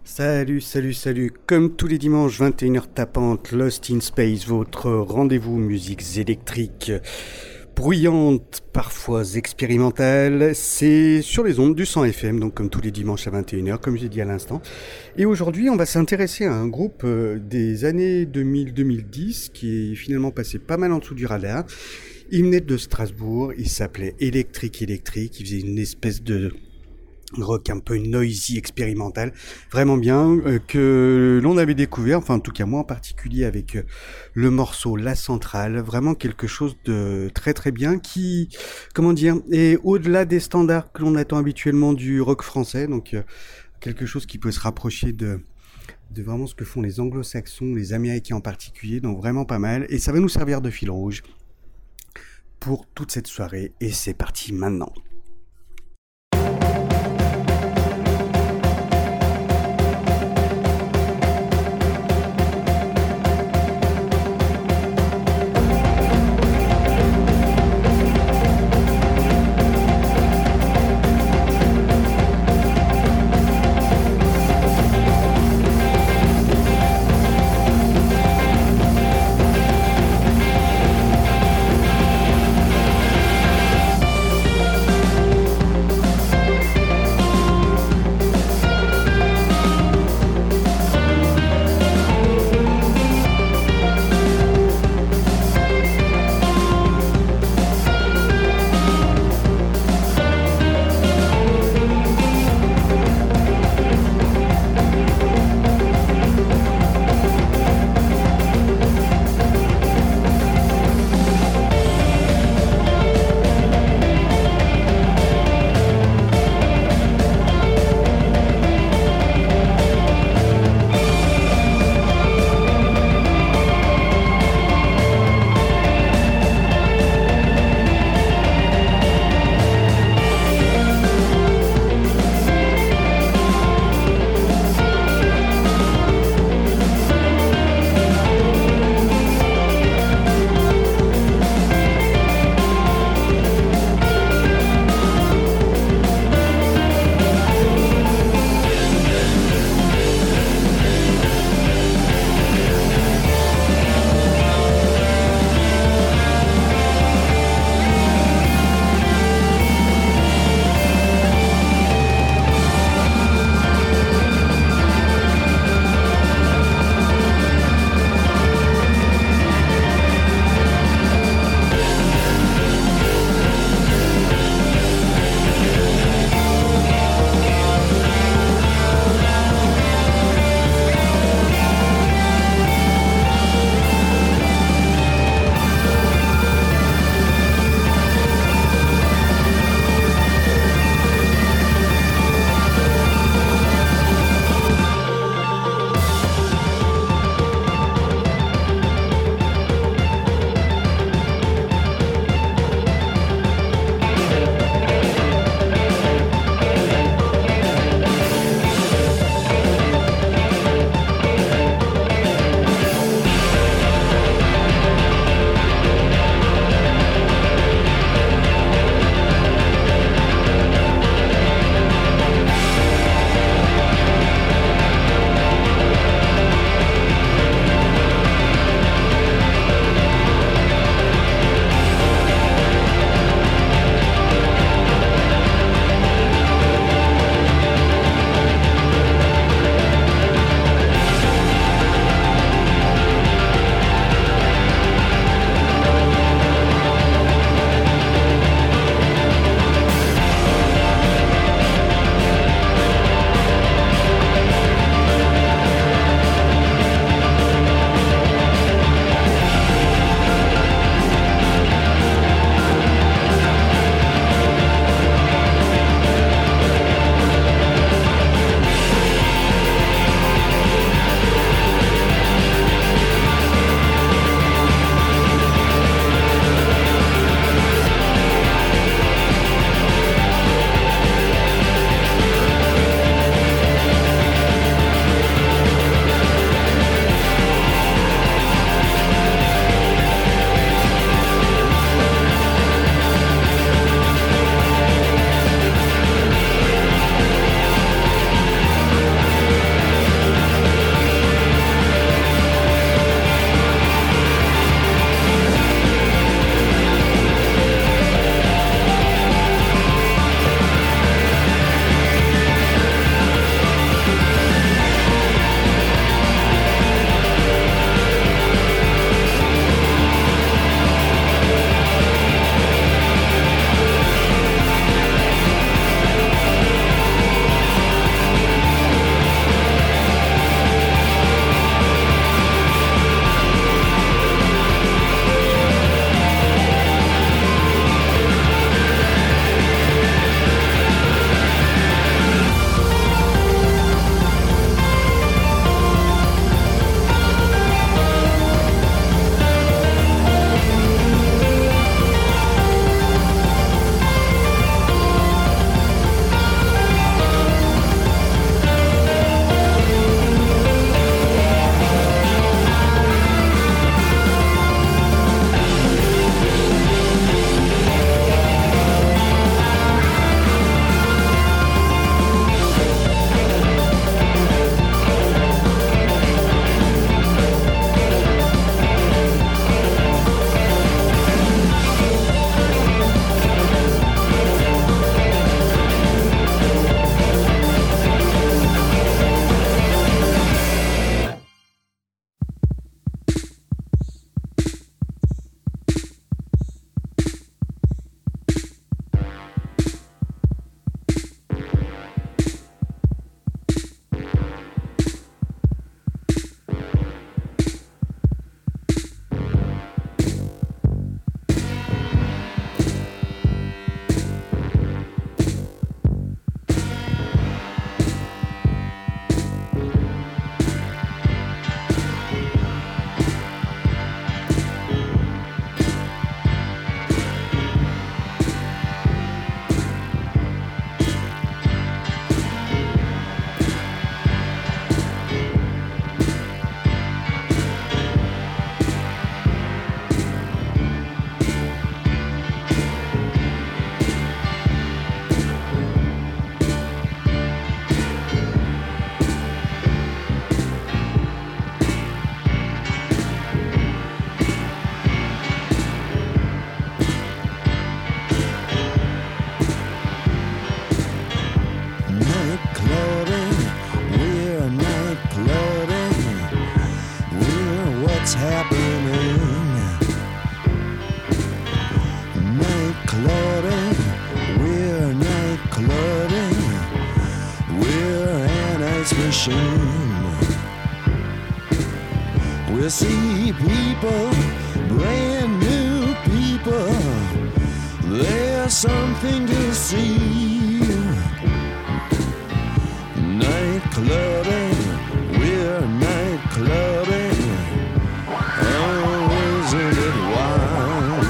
Salut, salut, salut. Comme tous les dimanches, 21h tapante, Lost in Space, votre rendez-vous musiques électriques bruyantes, parfois expérimentales. C'est sur les ondes du 100 FM, donc comme tous les dimanches à 21h, comme j'ai dit à l'instant. Et aujourd'hui, on va s'intéresser à un groupe des années 2000-2010 qui est finalement passé pas mal en dessous du radar. Il venait de Strasbourg, il s'appelait Electric Electric, il faisait une espèce de rock un peu noisy, expérimental, vraiment bien, que l'on avait découvert, enfin en tout cas moi en particulier avec le morceau La Centrale, vraiment quelque chose de très très bien qui, comment dire, est au-delà des standards que l'on attend habituellement du rock français, donc quelque chose qui peut se rapprocher de vraiment ce que font les anglo-saxons, les américains en particulier, donc vraiment pas mal, et ça va nous servir de fil rouge pour toute cette soirée, et c'est parti maintenant. nation. We'll see people, brand new people. There's something to see. Night clubbing, we're night clubbing. Oh, isn't it wild?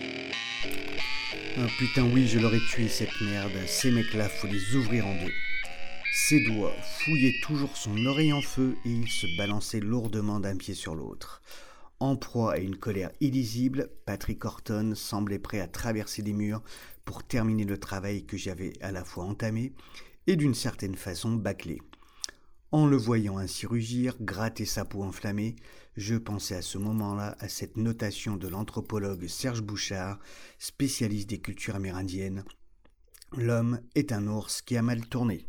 Ah putain oui, je l'aurais tué cette merde. Ces mecs-là, faut les ouvrir en deux. Ses doigts fouillaient toujours son oreille en feu et il se balançait lourdement d'un pied sur l'autre. En proie à une colère illisible, Patrick Horton semblait prêt à traverser des murs pour terminer le travail que j'avais à la fois entamé et d'une certaine façon bâclé. En le voyant ainsi rugir, gratter sa peau enflammée, je pensais à ce moment-là à cette notation de l'anthropologue Serge Bouchard, spécialiste des cultures amérindiennes. L'homme est un ours qui a mal tourné.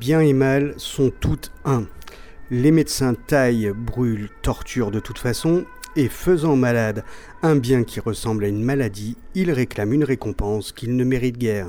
bien et mal sont toutes un. Les médecins taillent, brûlent, torturent de toute façon, et faisant malade un bien qui ressemble à une maladie, ils réclament une récompense qu'ils ne méritent guère.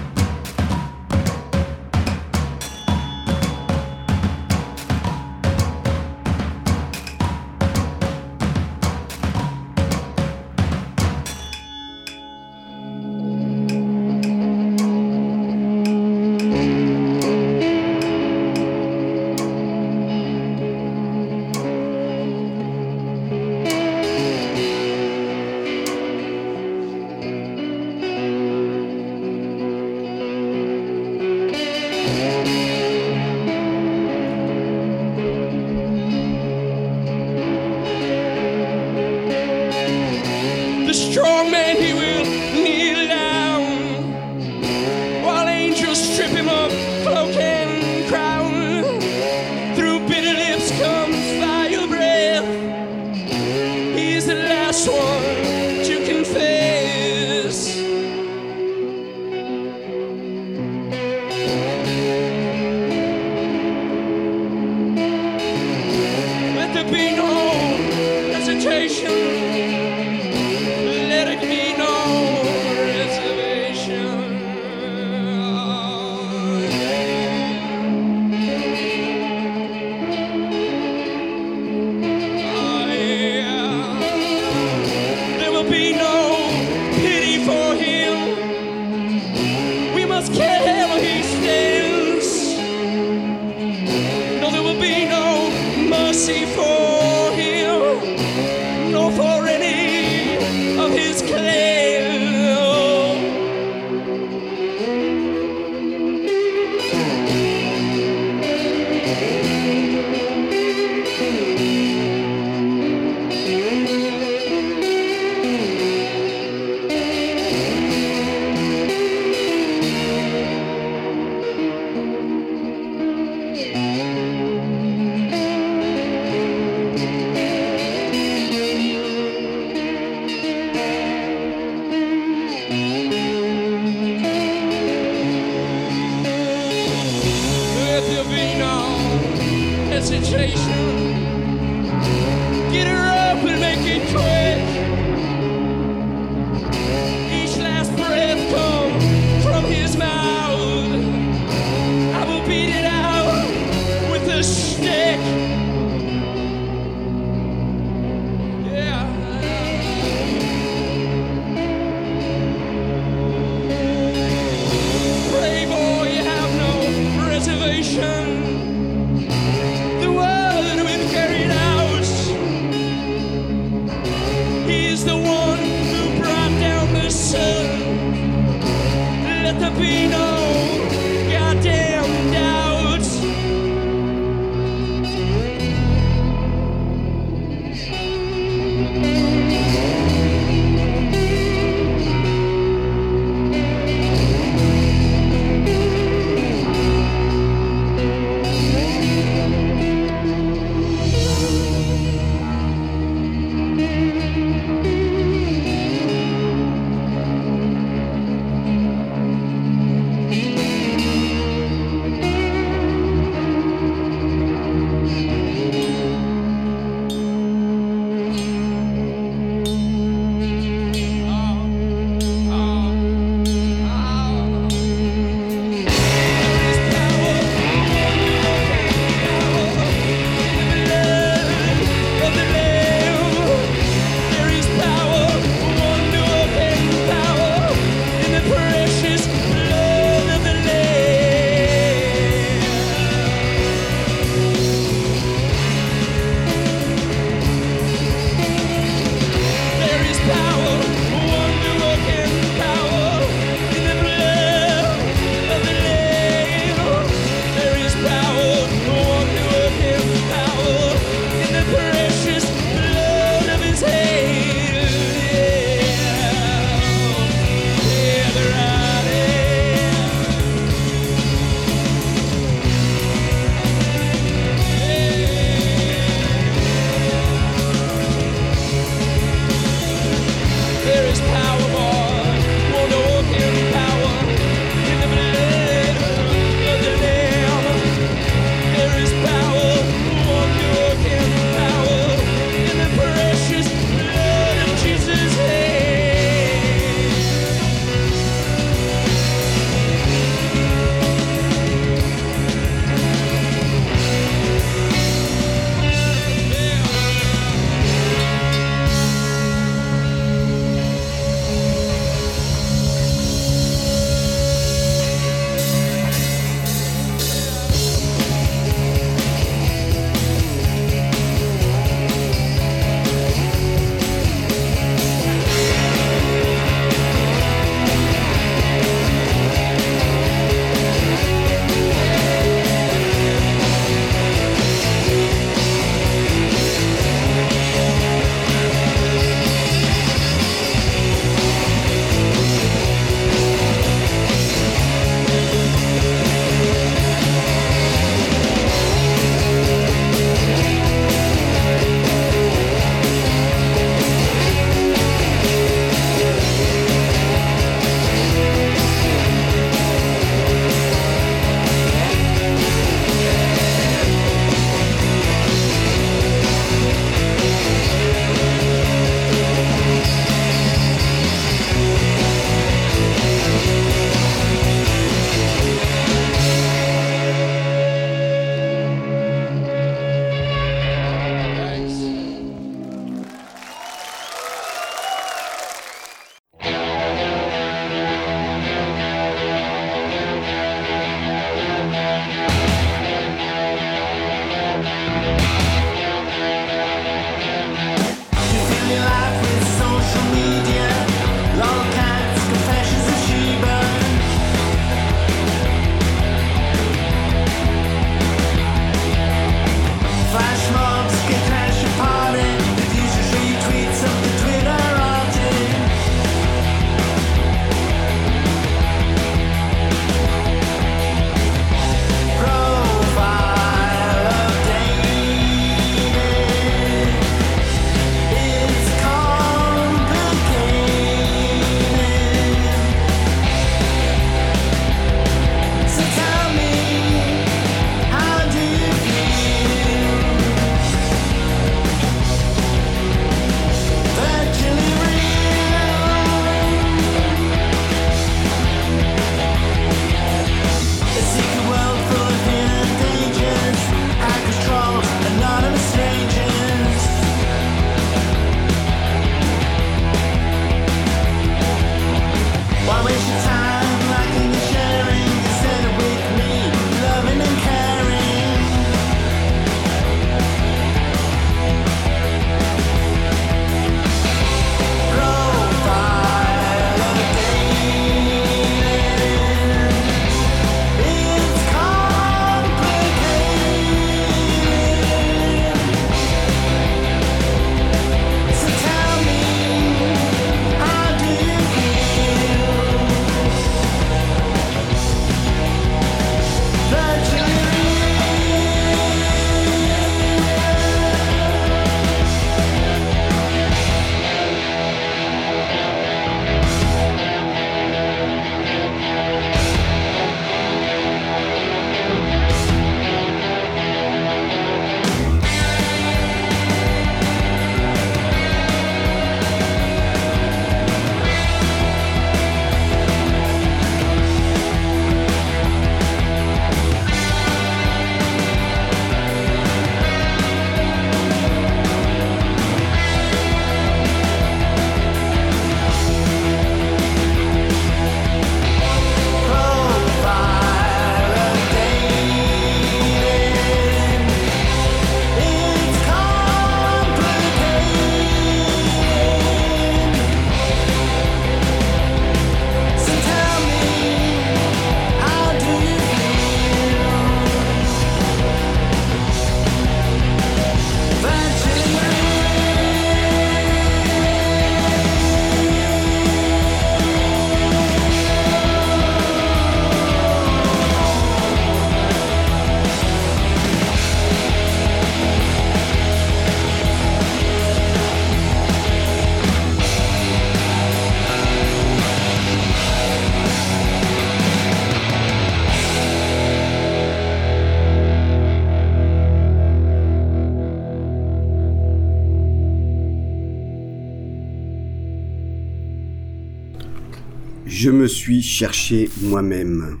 Je me suis cherché moi-même.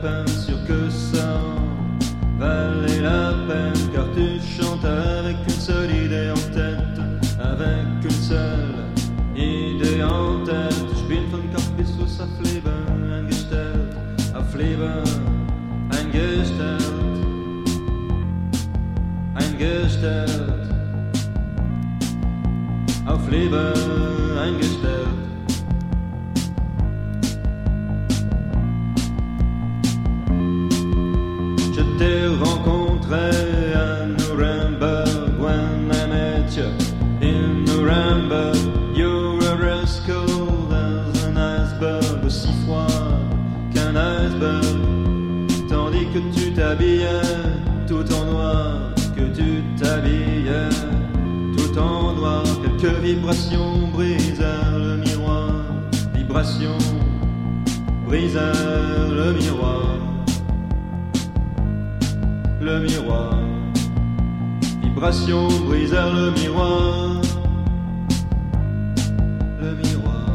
peine, sûr que ça valait la peine, car tu chantes avec une seule idée en tête, avec une seule idée en tête. Ich bin von Kopf bis Fuß auf Leben eingestellt, auf Leben eingestellt, eingestellt, auf Leben eingestellt. Je t'ai rencontré à Nuremberg when I met you in Nuremberg. You were as cold as an iceberg, aussi froid qu'un iceberg, tandis que tu t'habillais tout en noir, que tu t'habillais tout en noir. Quelques vibrations brisèrent le miroir, vibrations brisèrent le miroir. Le miroir, vibration brisèrent le miroir, le miroir.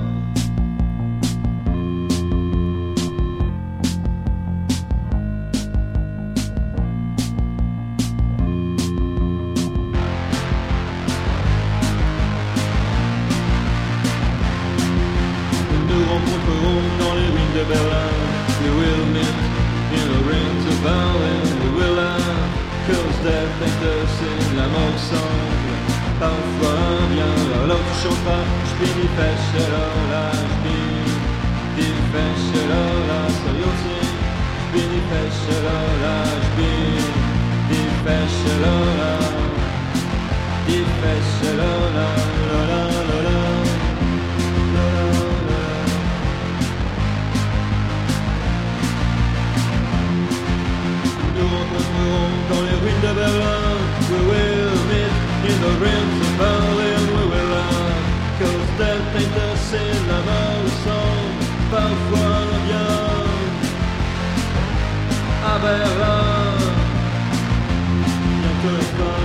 Nous nous rencontrerons dans les ruines de Berlin. We will meet in the rings of Berlin. We will cause death ain't us in la mort semble parfois bien. Alors tu chanteras, j'bin die Fäsche Lola, j'bin die Fäsche Lola, soll ich singen? J'bin die Fäsche Lola, j'bin die Fäsche Lola, die Fäsche Lola, Lola, Lola. Nous rencontrerons dans les ruines de Berlin. We will meet in the ruins of Berlin. We will laugh, cause death ain't us in la mort semble parfois bien. À Berlin, bientôt la fin.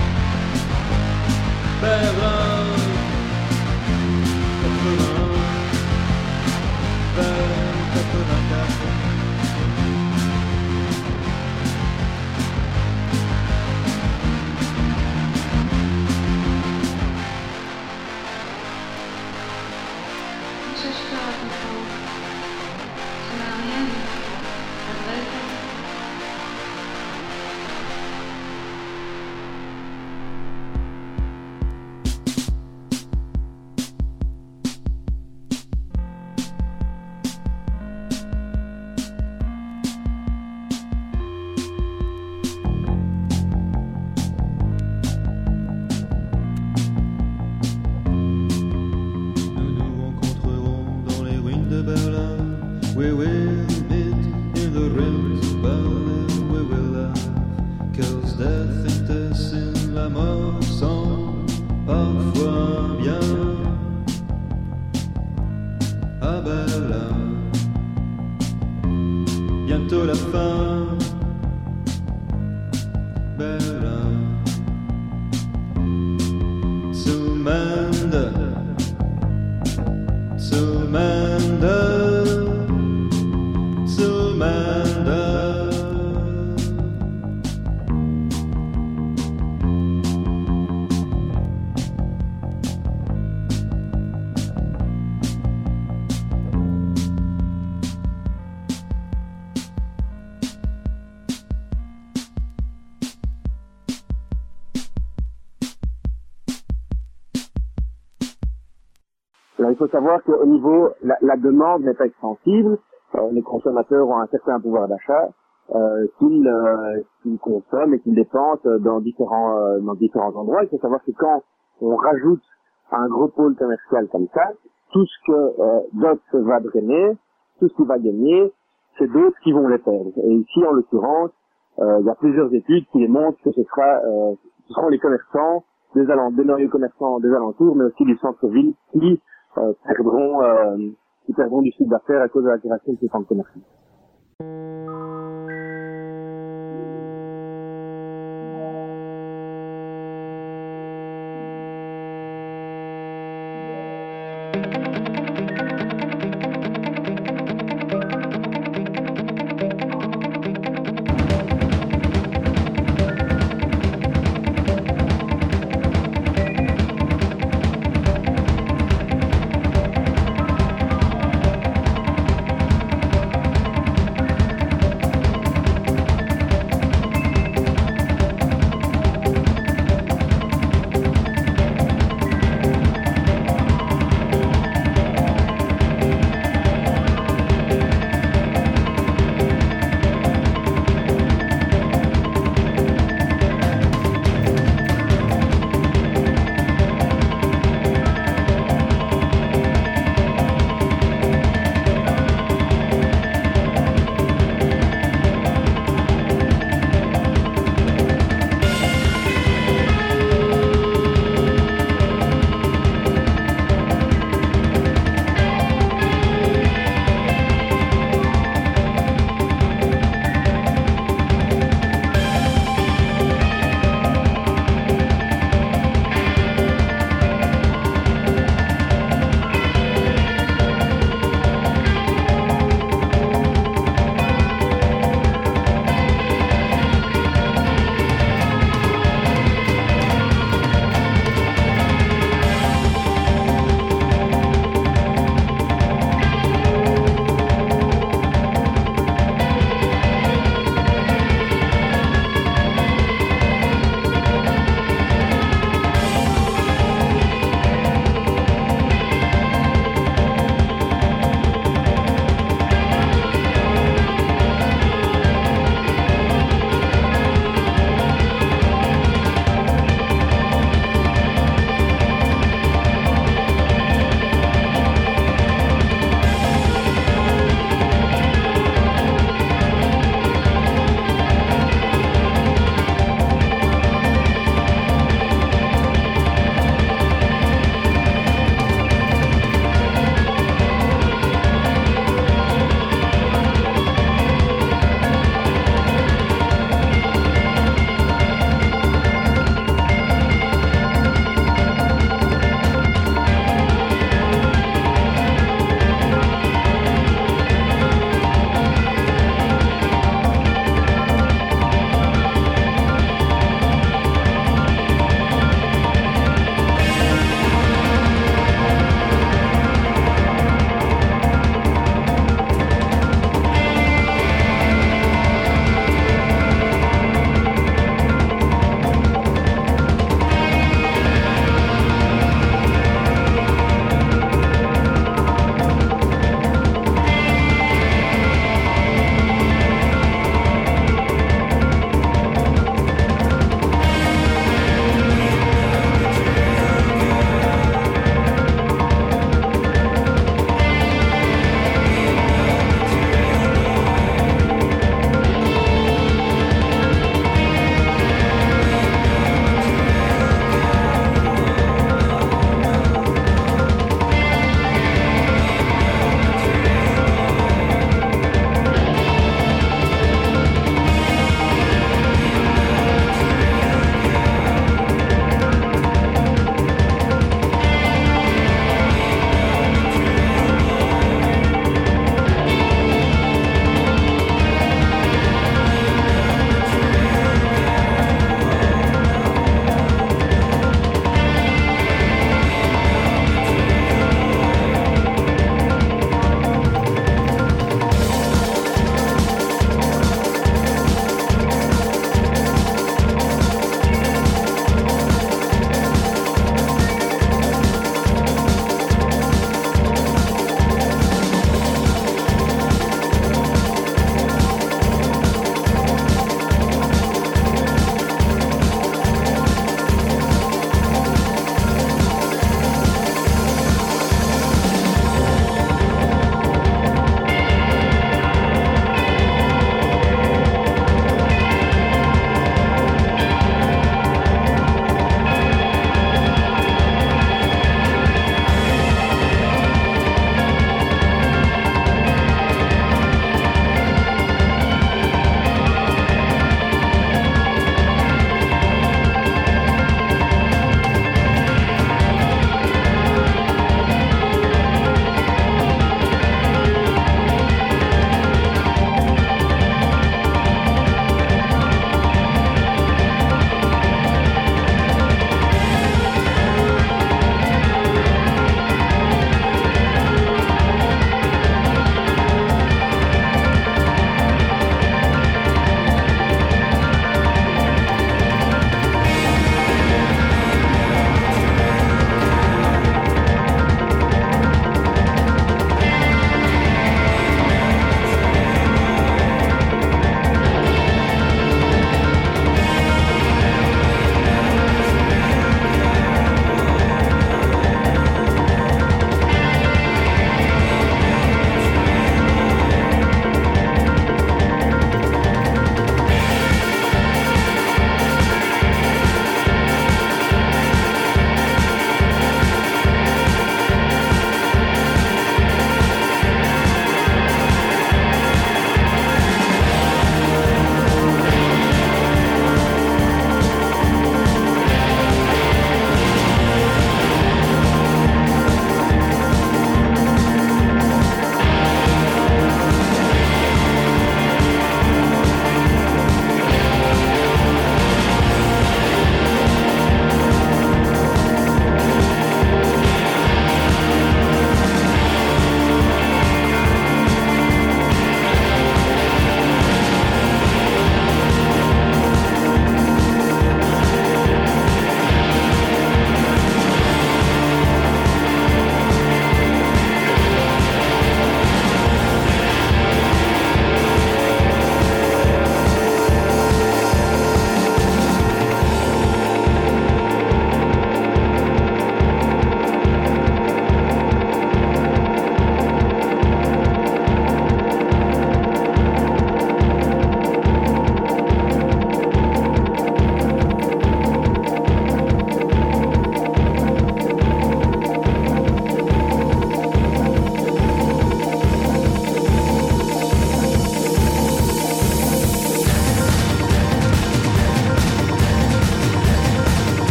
Berlin, 80, vers 84. We will meet in the ruins of Berlin. We will laugh, cause death ain't us in la mort semble parfois bien. À Berlin, bientôt la fin. Berlin, Zumende, Zumende. Alors, il faut savoir qu'au niveau, la demande n'est pas extensible. Les consommateurs ont un certain pouvoir d'achat qu'ils consomment et qu'ils dépensent dans différents endroits. Il faut savoir que quand on rajoute un gros pôle commercial comme ça, tout ce que d'autres va drainer, tout ce qui va gagner, c'est d'autres qui vont les perdre. Et ici, en l'occurrence, il y a plusieurs études qui démontrent que ce seront les commerçants des noyaux commerçants des alentours, mais aussi du centre-ville qui perdront du chiffre d'affaires à cause de la création de ces centres commerciaux.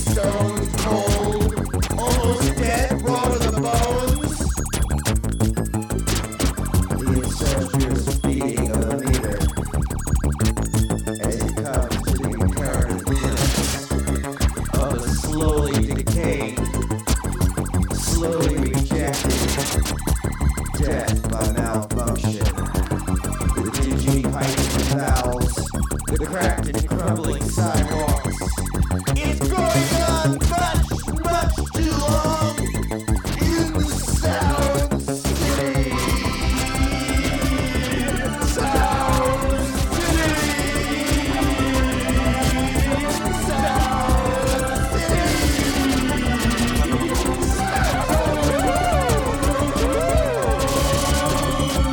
stone cold, almost dead, raw to the bones. The incestuous beating of the meter as it comes to the imperative of a slowly decaying, slowly rejected death by malfunction. The dingy pipes and valves, the cracked and crumbling sidewalks. It's going on much, much too long in the Sound City. Sound City. Sound City.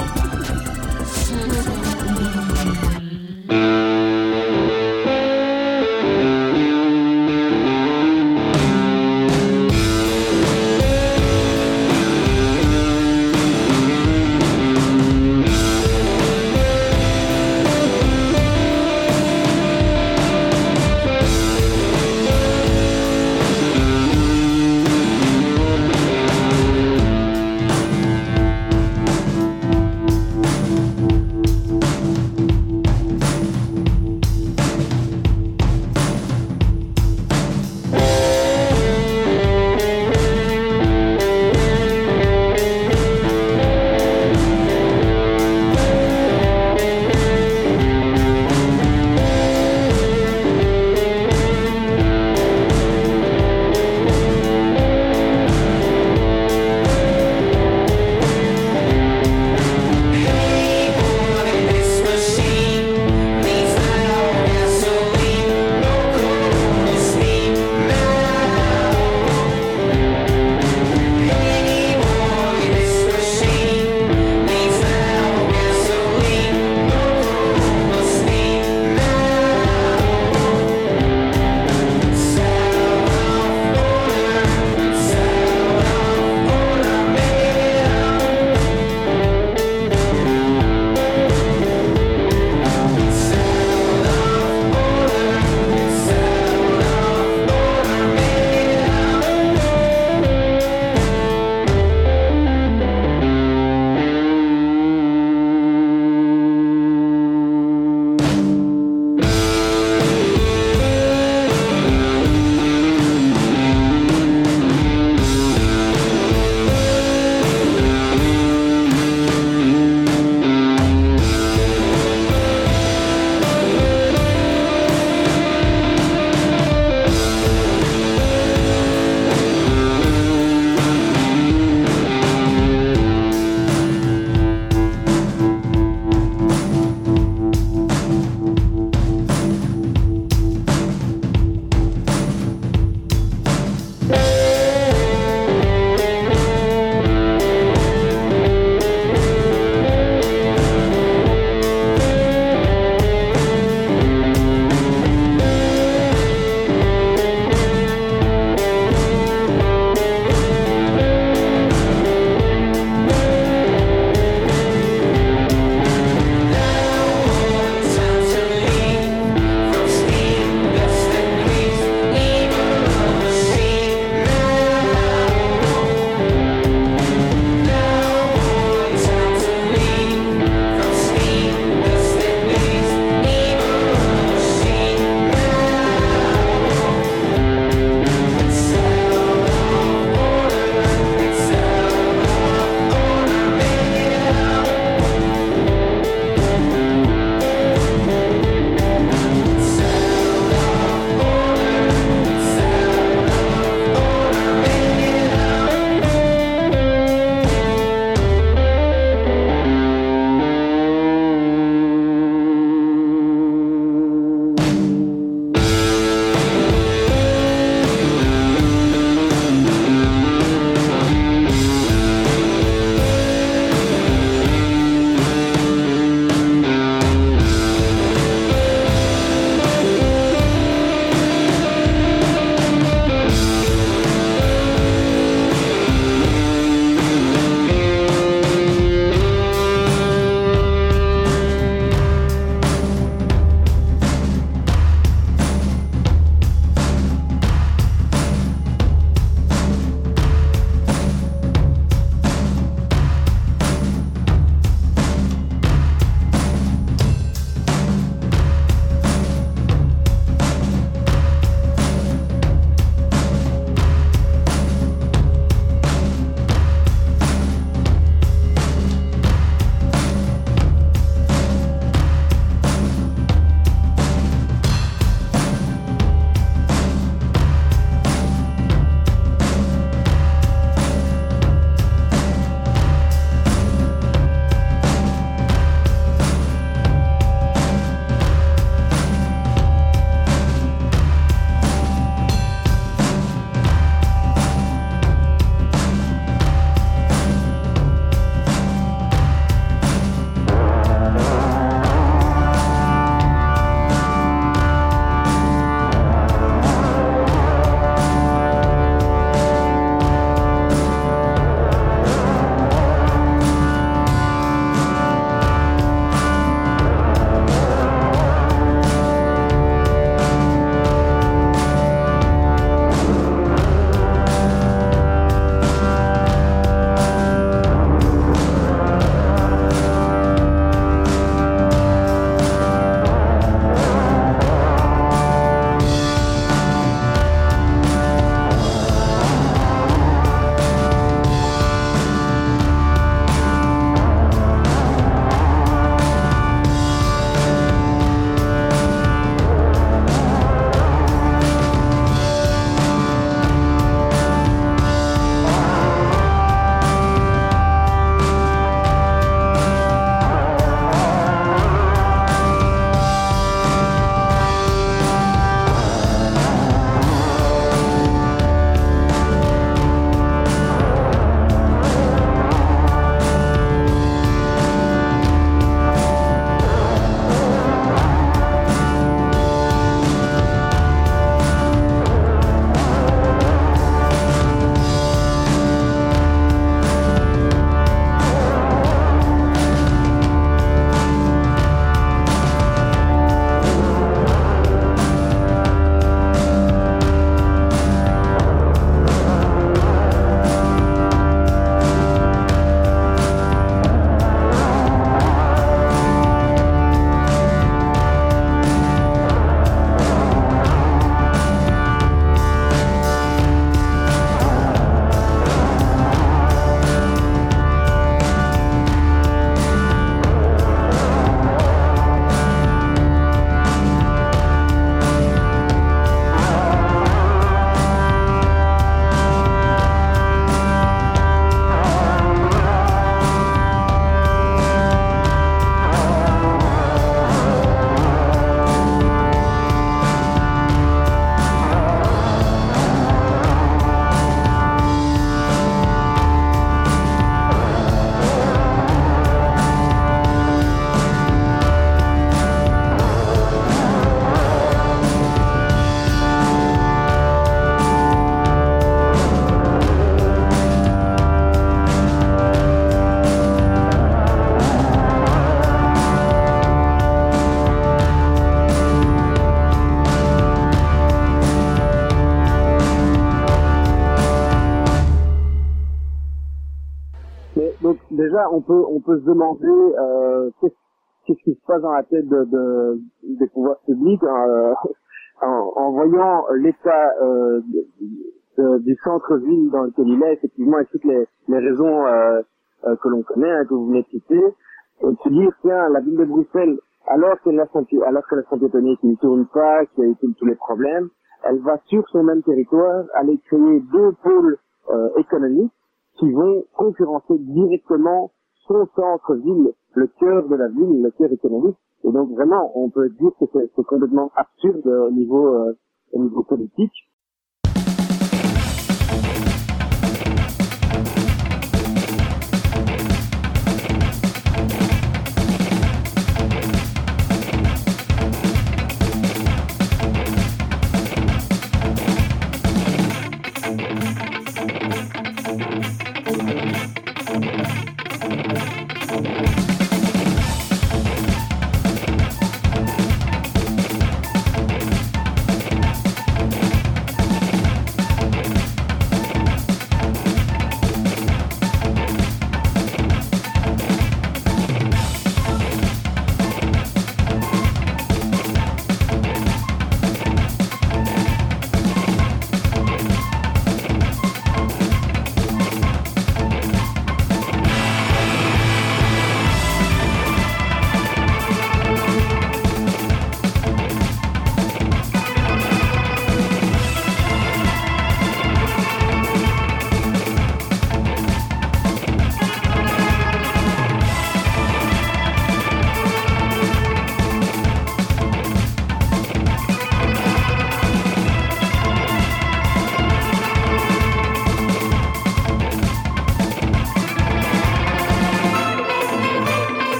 déjà, on peut se demander qu'est-ce qui se passe dans la tête des pouvoirs publics en voyant l'état du centre-ville dans lequel il est, effectivement, avec toutes les raisons que l'on connaît, que vous venez de citer, et se dire, tiens, la ville de Bruxelles, alors que la piétonnier qui ne tourne pas, qui a eu tous les problèmes, elle va sur son même territoire aller créer 2 pôles économiques qui vont concurrencer directement son centre-ville, le cœur de la ville, le cœur économique. Et donc vraiment, on peut dire que c'est complètement absurde au niveau politique.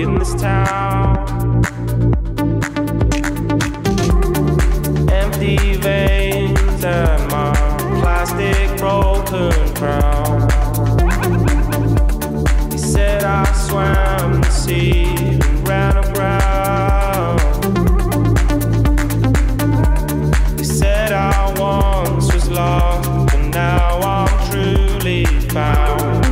in this town. Empty veins and my plastic broken crown. He said I swam the sea and ran aground. He said I once was lost, but now I'm truly found.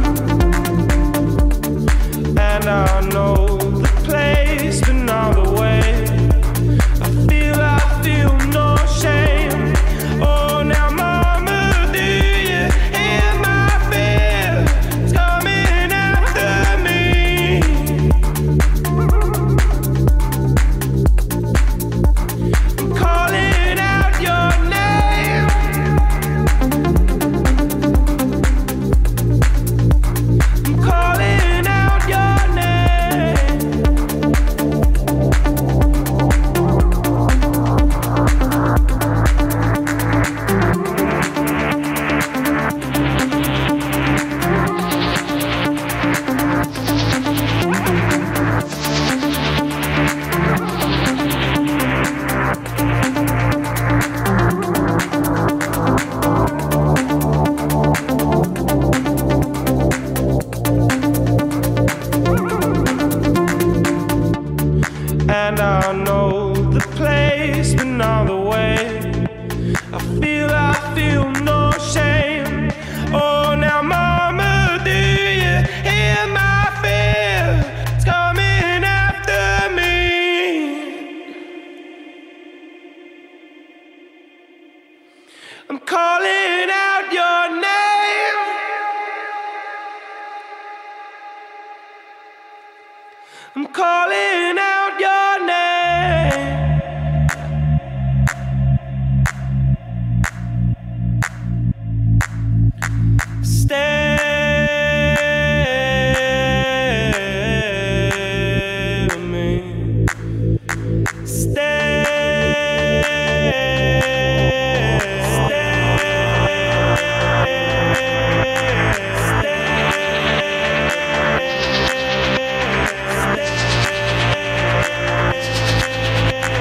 And I know the place, but not the way. I feel no shame. Oh, now mama, do you hear my fear? It's coming after me. I'm calling out your name. I'm calling out your name. And I know the place, but not the way. I feel no shame. Oh, now mama, do you hear my fear? It's coming after me. I'm calling out your name. I'm calling out your name. Stay with me. Stay. Stay.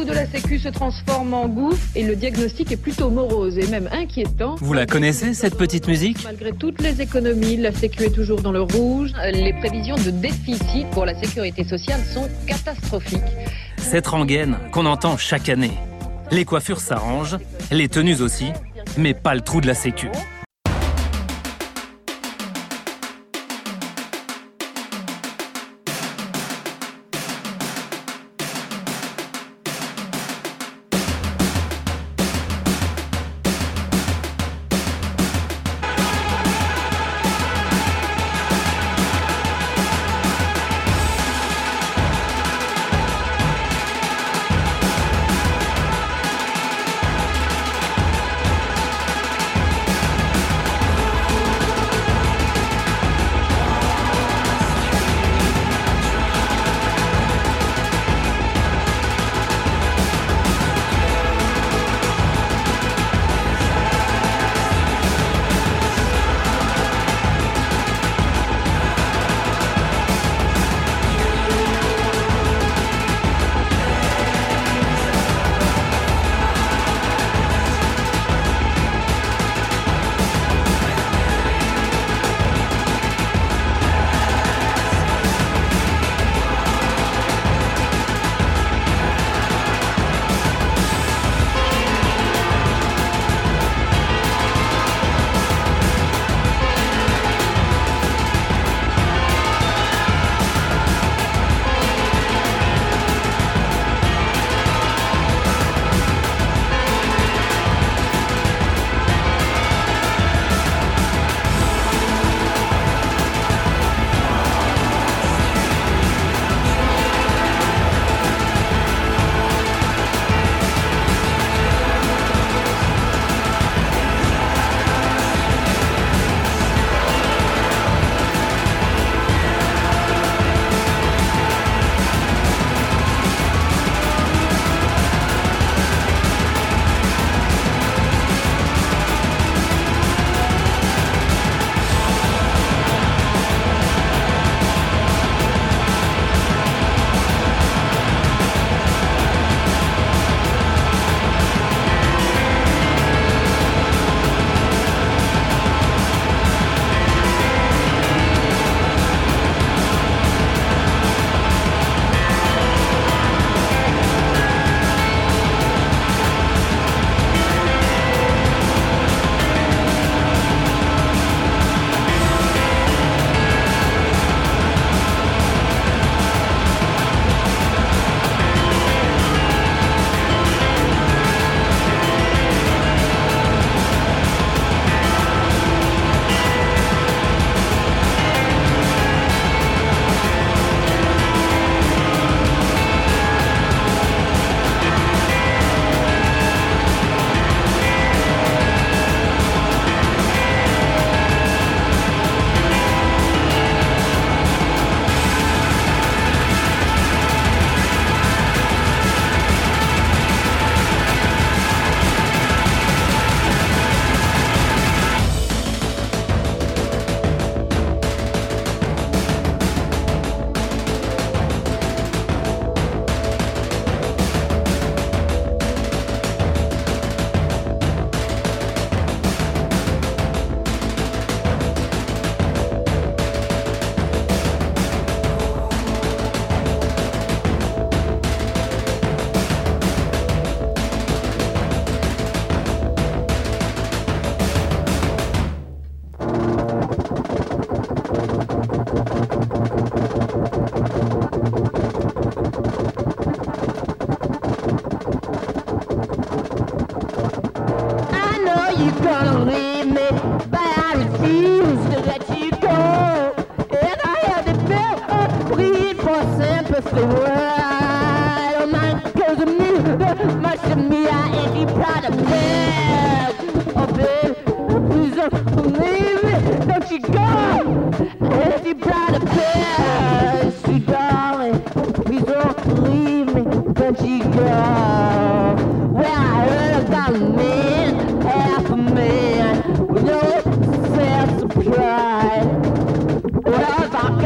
trou de la Sécu se transforme en gouffre et le diagnostic est plutôt morose et même inquiétant. Vous la connaissez, cette petite musique ? Malgré toutes les économies, la Sécu est toujours dans le rouge. Les prévisions de déficit pour la sécurité sociale sont catastrophiques. Cette rengaine qu'on entend chaque année. Les coiffures s'arrangent, les tenues aussi, mais pas le trou de la Sécu.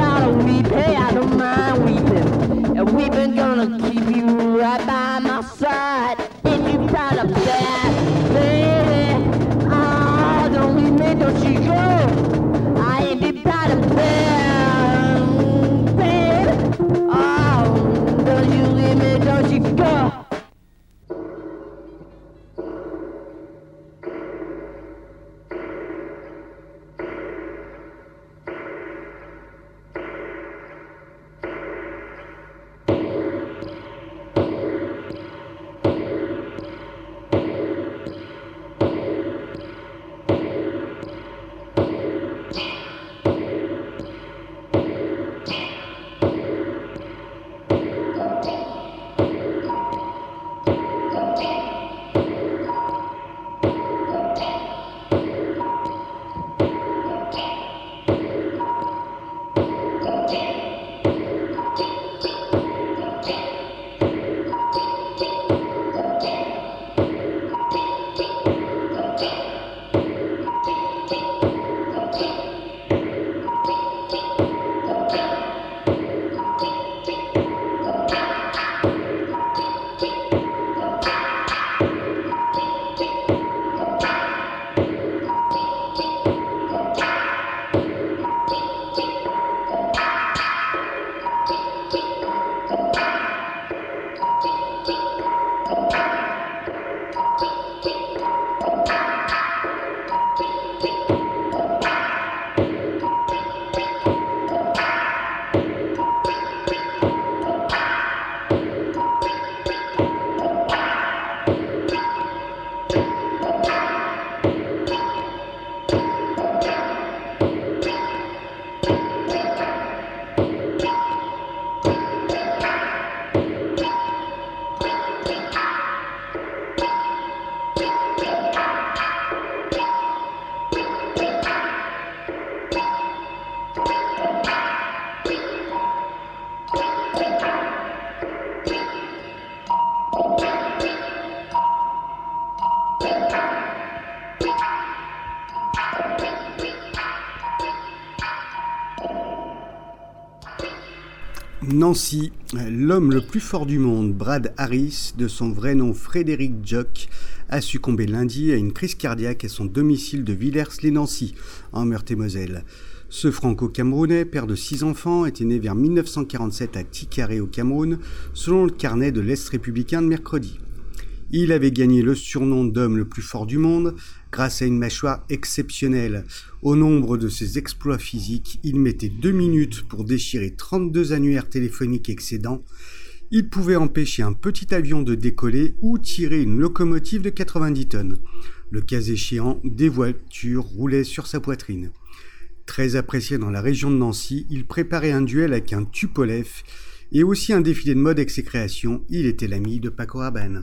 Weeping, gonna keep you right by my side. about a bad baby. Oh, don't leave me, don't you go. I ain't be about a bad baby. Oh, don't you leave me, don't you go. Nancy, l'homme le plus fort du monde, Brad Harris, de son vrai nom Frédéric Jock, a succombé lundi à une crise cardiaque à son domicile de Villers-lès-Nancy, en Meurthe-et-Moselle. Ce franco-camerounais, père de 6 enfants, était né vers 1947 à Tikaré au Cameroun, selon le carnet de l'Est républicain de mercredi. Il avait gagné le surnom d'homme le plus fort du monde grâce à une mâchoire exceptionnelle. Au nombre de ses exploits physiques, il mettait 2 minutes pour déchirer 32 annuaires téléphoniques excédents. Il pouvait empêcher un petit avion de décoller ou tirer une locomotive de 90 tonnes. Le cas échéant, des voitures roulaient sur sa poitrine. Très apprécié dans la région de Nancy, il préparait un duel avec un Tupolev et aussi un défilé de mode avec ses créations. Il était l'ami de Paco Rabanne.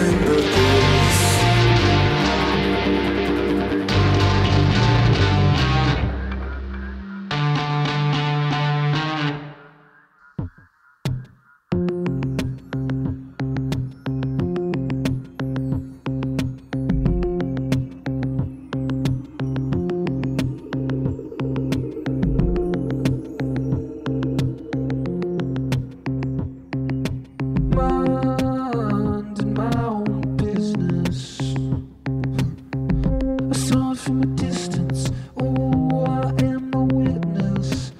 remember this. Minding my own business. I saw it from a distance. Oh, I am the witness.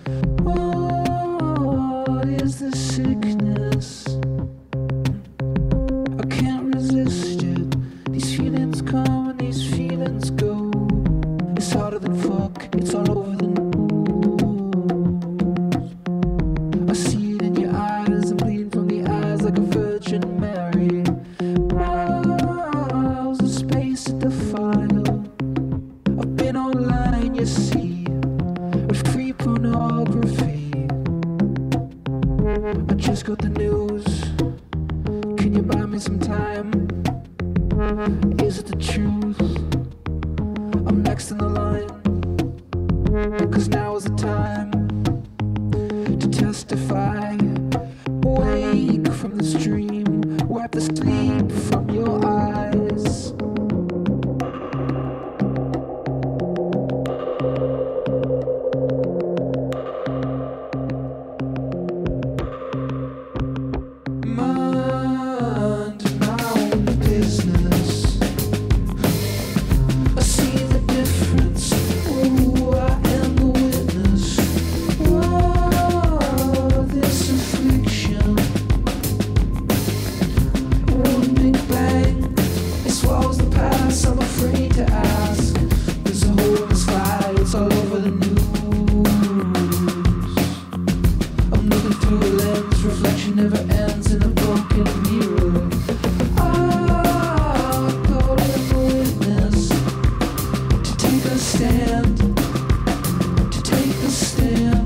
What is this sickness? I can't resist it. These feelings come and these feelings go. It's harder than fuck. It's all over the news. I see it in your eyes. I'm bleeding from the eyes like a Virgin Mary. Miles of space to defile. I've been online, you see, with free pornography. I just got the news. Can you buy me some time? Is it the truth? I'm next in the line. 'Cause now is the time to testify. Wake from this dream, wipe the sleep from your eyes. Mind my own business. I see the difference. Oh, I am the witness. Oh, this affliction. One big bang, it swallows the past. I'm afraid to ask. There's a hole in the sky, it's all over the news. I'm looking through a lens, reflection never ends in a broken mirror. I thought I'm a witness to take a stand, to take a stand.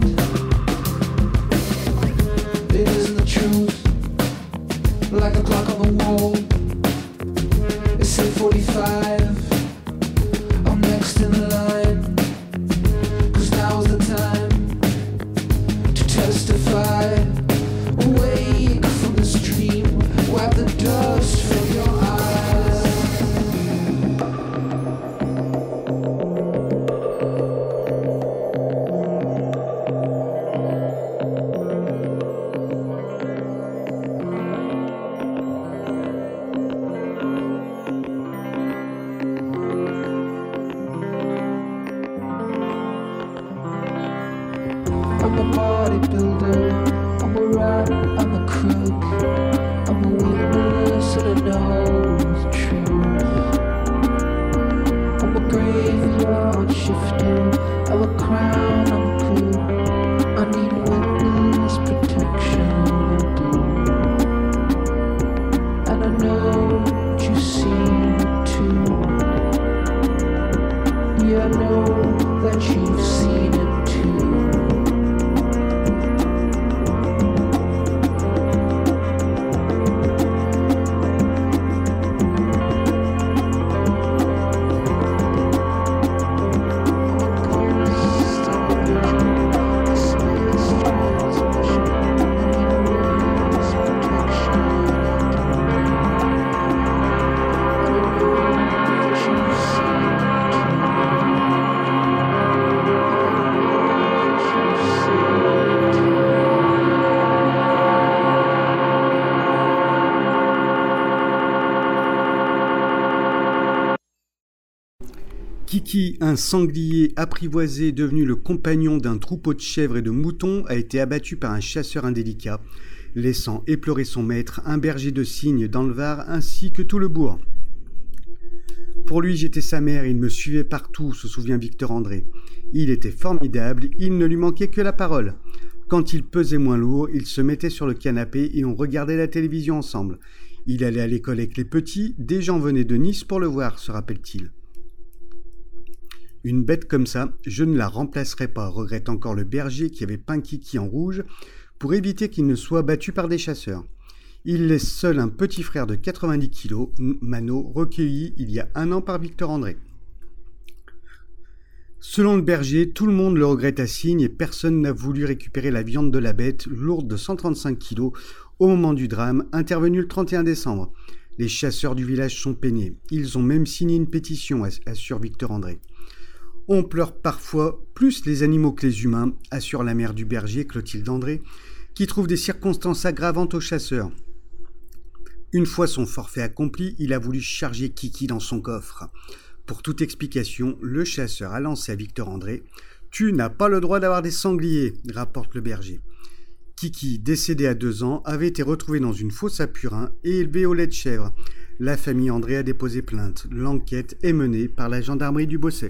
It isn't the truth, like a clock on the wall. It's 8:45. I'm next in the line. 'Cause now's the time to testify. Awake from this dream, wipe the dust from your eyes. I'm a bodybuilder, I'm a rat, I'm a crook, I'm a witness and I know the truth. I'm a graveyard shifter, I'm a crown, I'm a clue. I need witness protection, I do. And I know you see too. Yeah, I know that you've seen it too. Kiki, un sanglier apprivoisé devenu le compagnon d'un troupeau de chèvres et de moutons, a été abattu par un chasseur indélicat, laissant éploré son maître, un berger de cygnes dans le Var, ainsi que tout le bourg. Pour lui, j'étais sa mère, il me suivait partout, se souvient Victor André. Il était formidable, il ne lui manquait que la parole. Quand il pesait moins lourd, il se mettait sur le canapé et on regardait la télévision ensemble. Il allait à l'école avec les petits, des gens venaient de Nice pour le voir, se rappelle-t-il. Une bête comme ça, je ne la remplacerai pas, regrette encore le berger qui avait peint Kiki en rouge pour éviter qu'il ne soit battu par des chasseurs. Il laisse seul un petit frère de 90 kg, Mano, recueilli il y a 1 an par Victor André. Selon le berger, tout le monde le regrette à Signes et personne n'a voulu récupérer la viande de la bête, lourde de 135 kg, au moment du drame, intervenu le 31 décembre. Les chasseurs du village sont peinés. Ils ont même signé une pétition, assure Victor André. On pleure parfois plus les animaux que les humains, assure la mère du berger, Clotilde André, qui trouve des circonstances aggravantes aux chasseurs. Une fois son forfait accompli, il a voulu charger Kiki dans son coffre. Pour toute explication, le chasseur a lancé à Victor André « Tu n'as pas le droit d'avoir des sangliers », rapporte le berger. Kiki, décédé à 2 ans, avait été retrouvé dans une fosse à purin et élevé au lait de chèvre. La famille André a déposé plainte. L'enquête est menée par la gendarmerie du Bosset.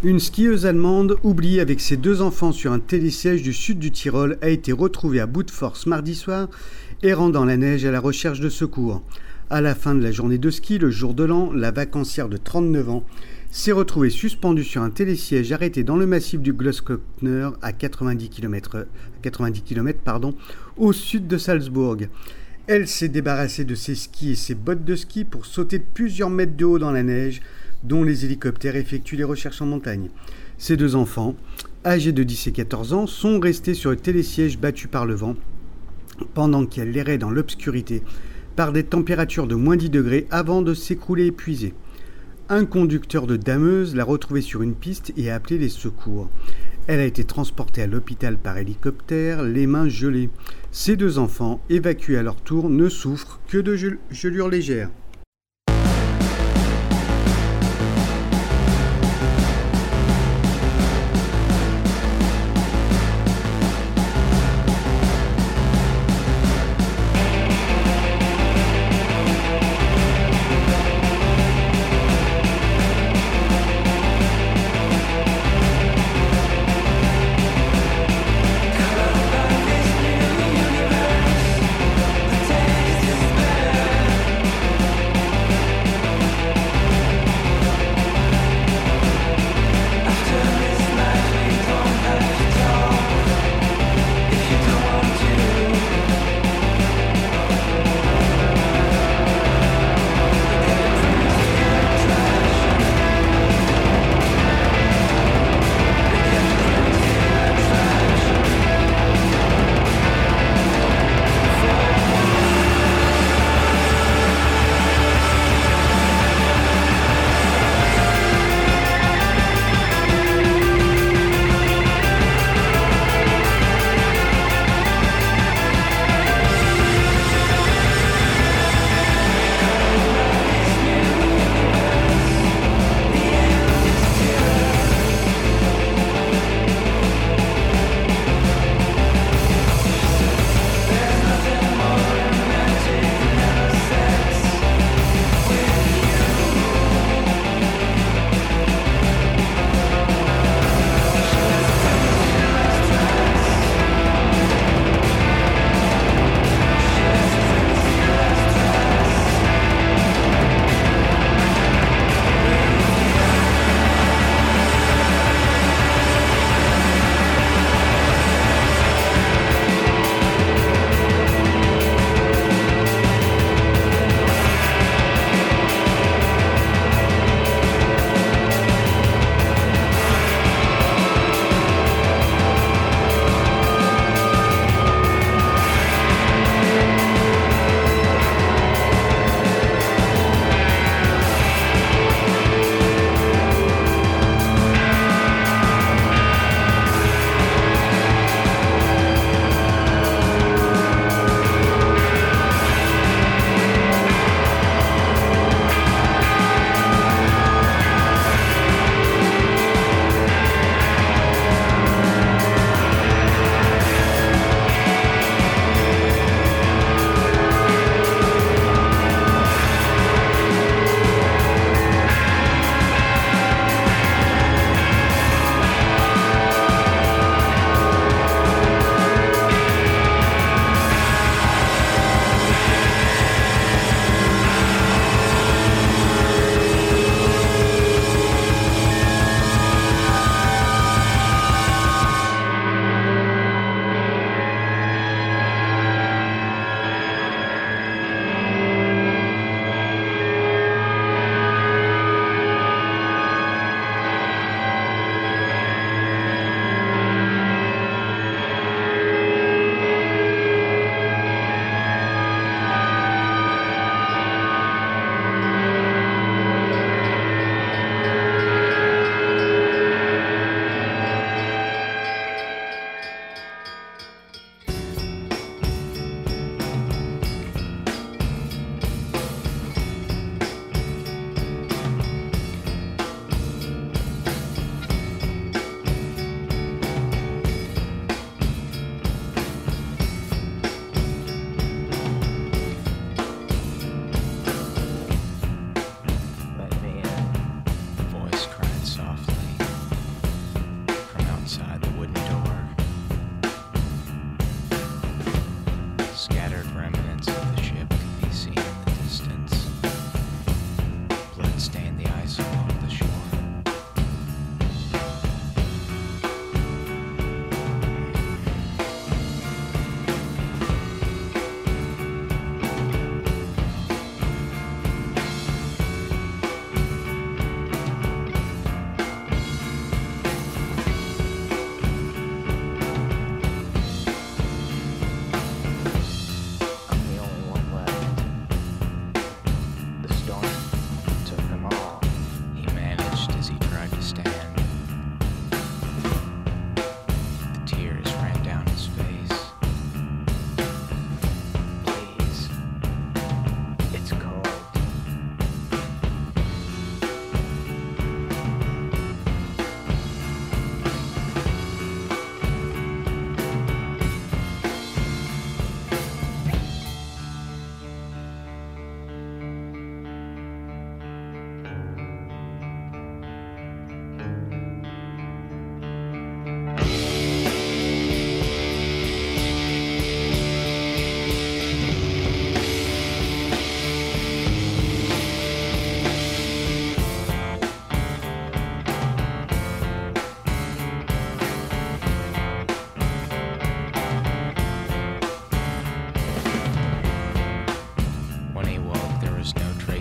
Une skieuse allemande, oubliée avec ses 2 enfants sur un télésiège du sud du Tyrol, a été retrouvée à bout de force mardi soir, errant dans la neige à la recherche de secours. À la fin de la journée de ski, le jour de l'an, la vacancière de 39 ans s'est retrouvée suspendue sur un télésiège arrêté dans le massif du Großglockner à 90 km, au sud de Salzbourg. Elle s'est débarrassée de ses skis et ses bottes de ski pour sauter de plusieurs mètres de haut dans la neige, dont les hélicoptères effectuent les recherches en montagne. Ces 2 enfants, âgés de 10 et 14 ans, sont restés sur le télésiège battu par le vent, pendant qu'elle errait dans l'obscurité, par des températures de moins 10 degrés avant de s'écrouler épuisée. Un conducteur de dameuse l'a retrouvée sur une piste et a appelé les secours. Elle a été transportée à l'hôpital par hélicoptère, les mains gelées. Ces 2 enfants, évacués à leur tour, ne souffrent que de gelures légères.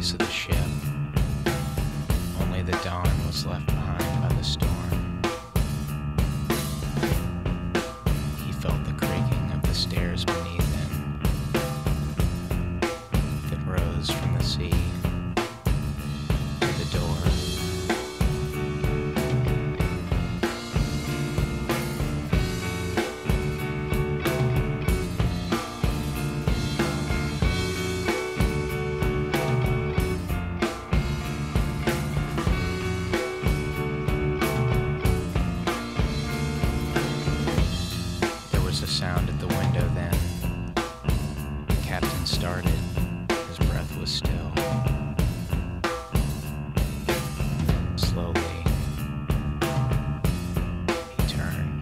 face of the ship. Only the dawn was left behind by the storm. He felt the creaking of the stairs beneath him that rose from the sea to the door. Sound at the window then. The captain started. His breath was still. Slowly, he turned.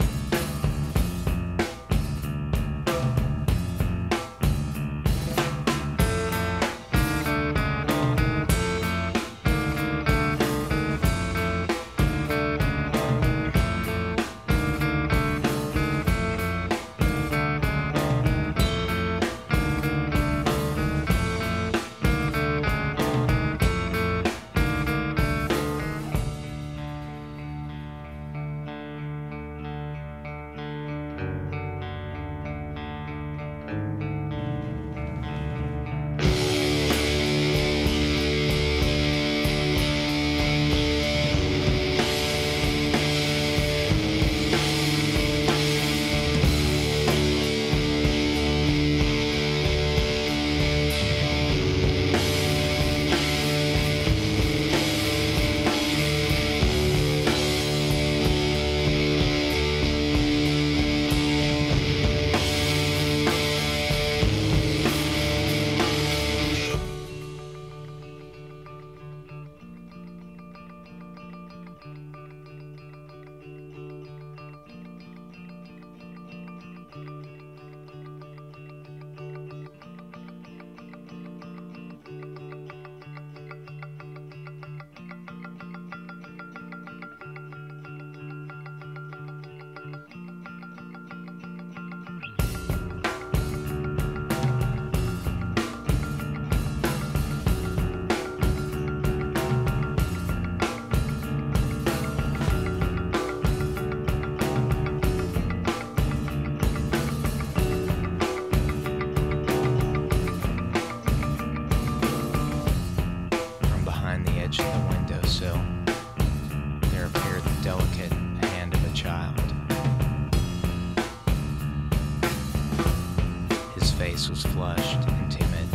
Was flushed and timid.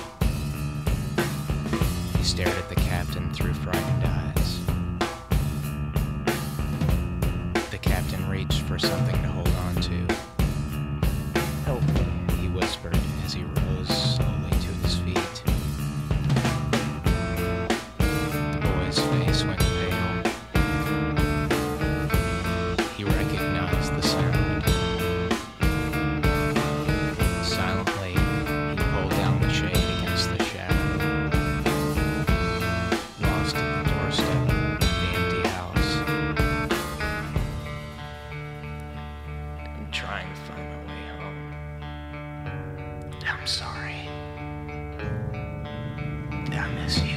He stared at the captain through frightened eyes. The captain reached for something to hold on to. "Help me," he whispered as he rose slowly to his feet. The boy's face went pale. He recognized the sound. I'm sorry. I miss you.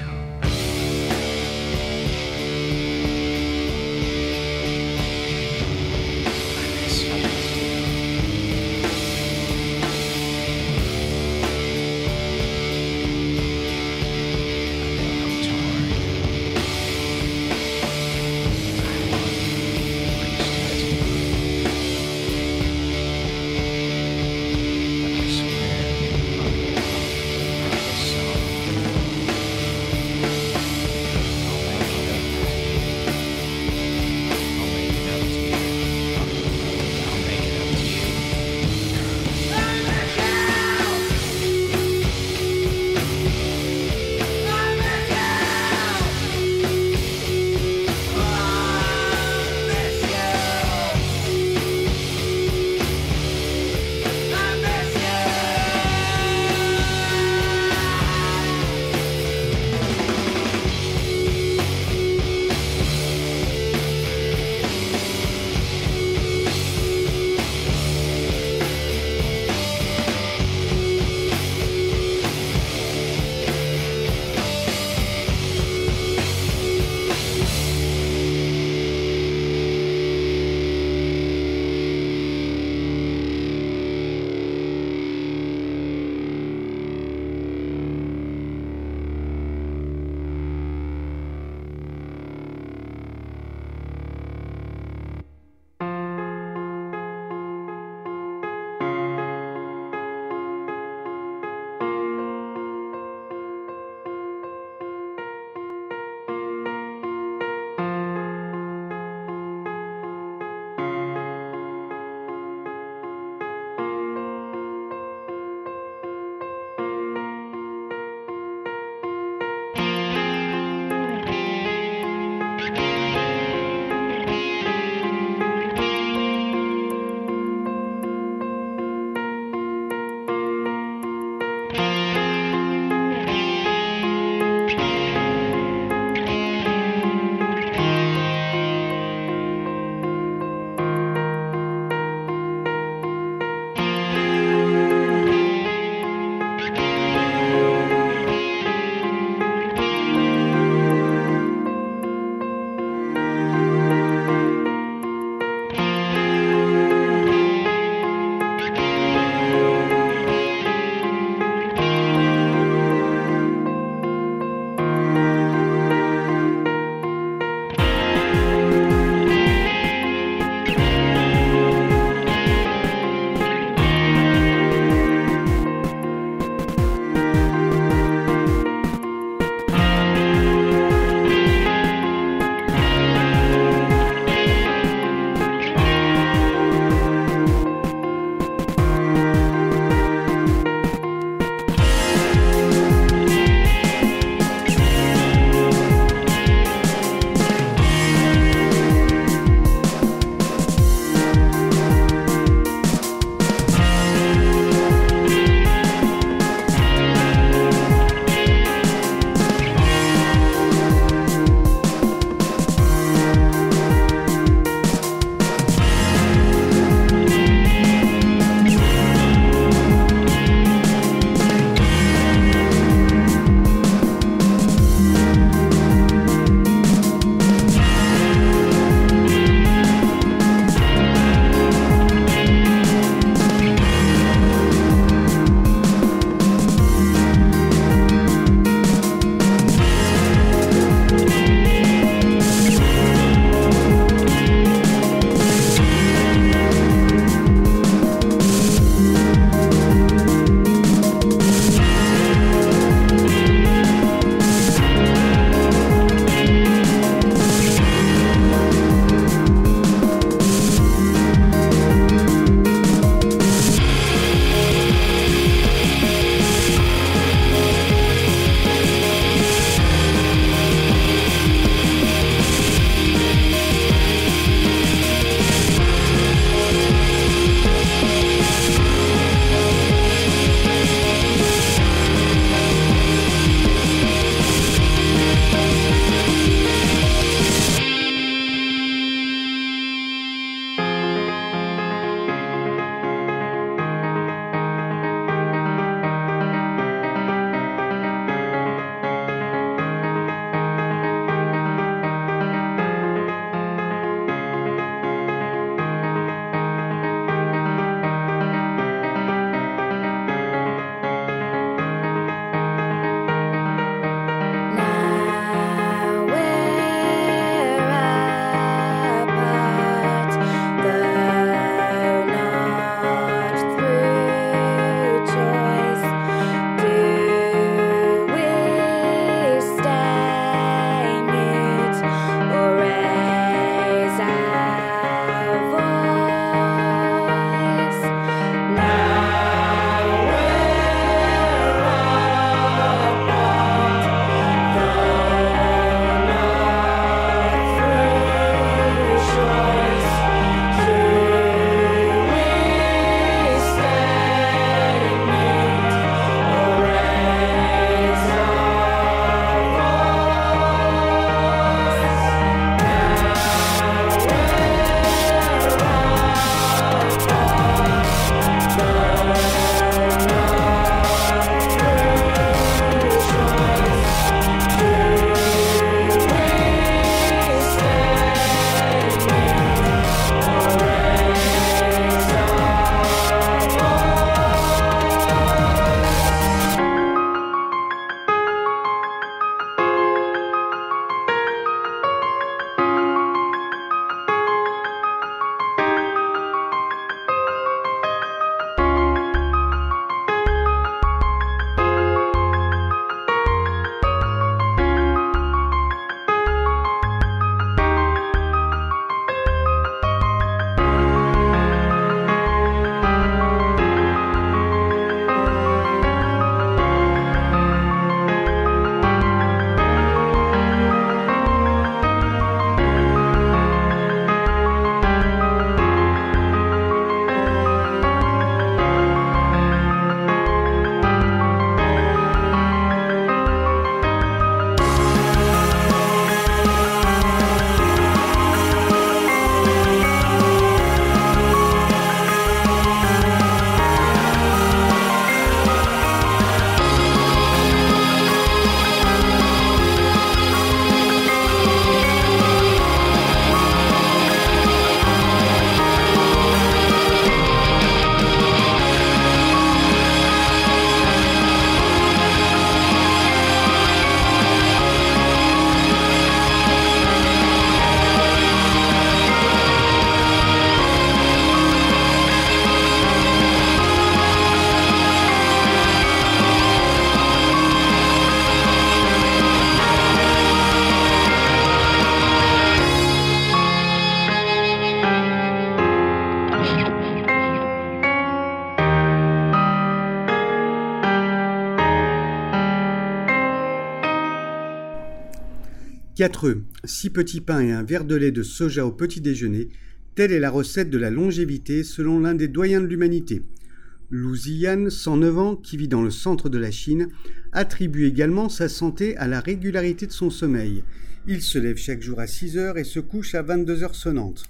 4 œufs, 6 petits pains et un verre de lait de soja au petit déjeuner, telle est la recette de la longévité selon l'un des doyens de l'humanité. Lu Ziyan, 109 ans, qui vit dans le centre de la Chine, attribue également sa santé à la régularité de son sommeil. Il se lève chaque jour à 6 heures et se couche à 22 heures sonnantes.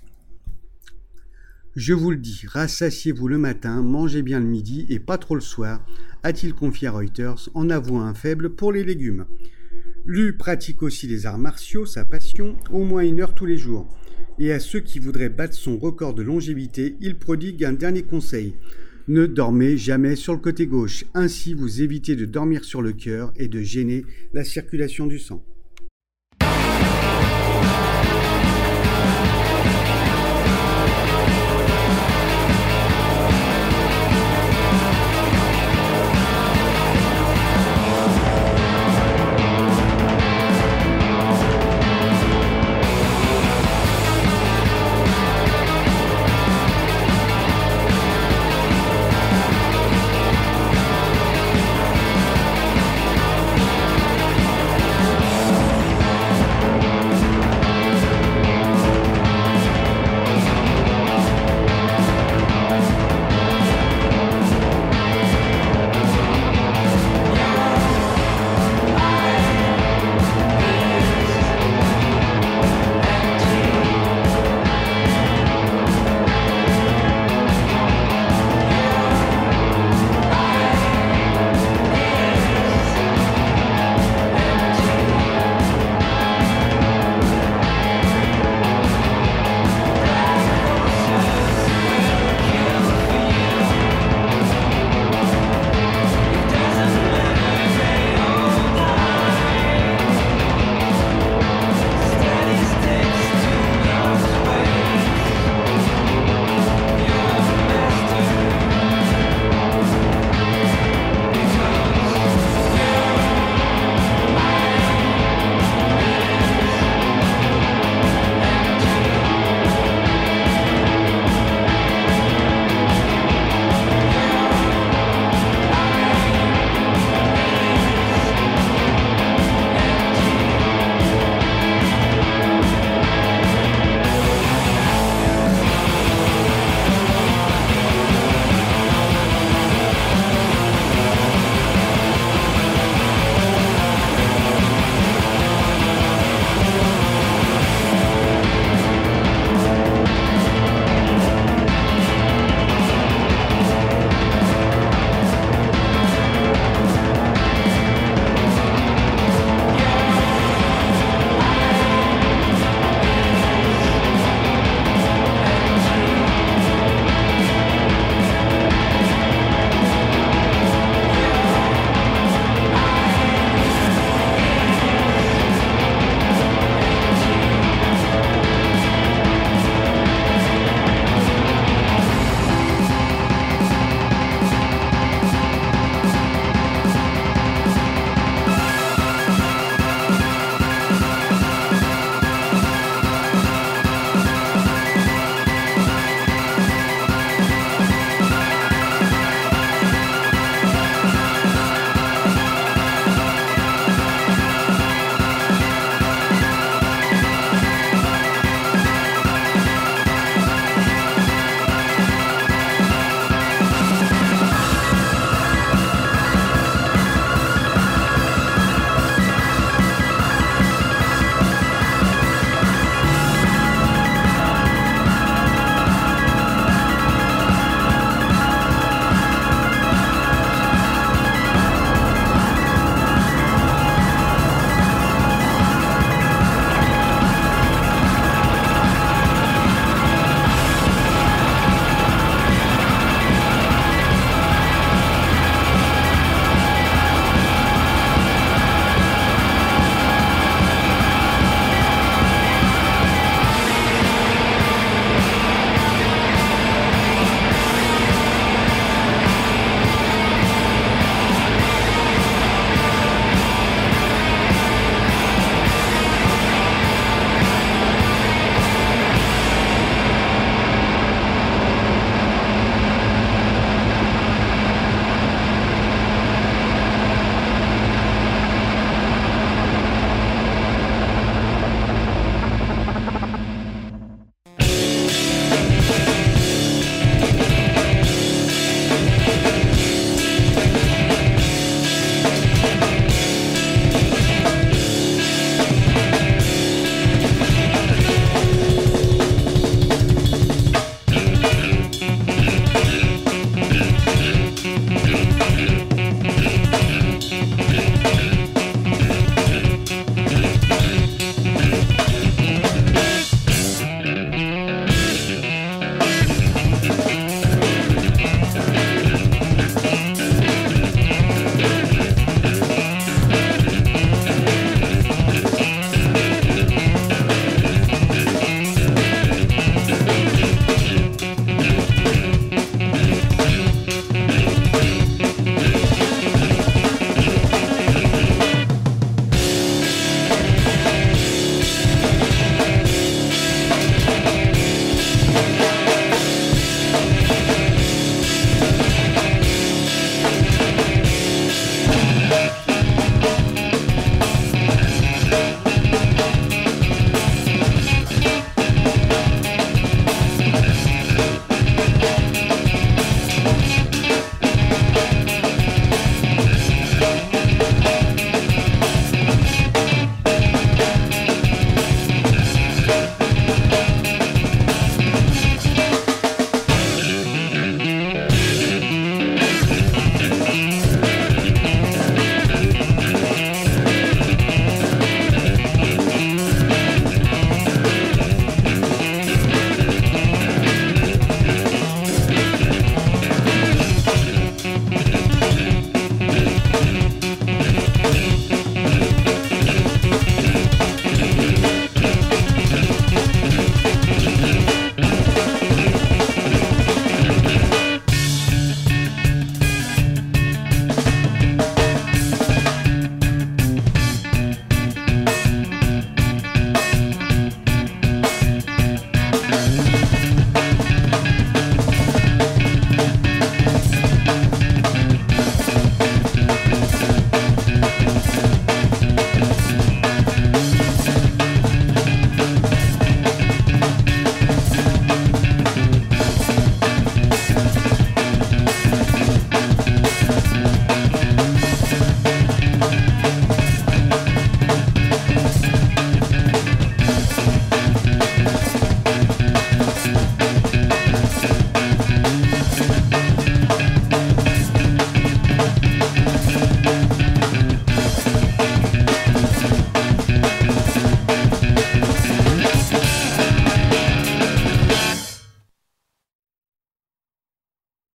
Je vous le dis, rassasiez-vous le matin, mangez bien le midi et pas trop le soir, a-t-il confié à Reuters en avouant un faible pour les légumes. Lu pratique aussi les arts martiaux, sa passion, au moins 1 heure tous les jours. Et à ceux qui voudraient battre son record de longévité, il prodigue un dernier conseil. Ne dormez jamais sur le côté gauche, ainsi vous évitez de dormir sur le cœur et de gêner la circulation du sang.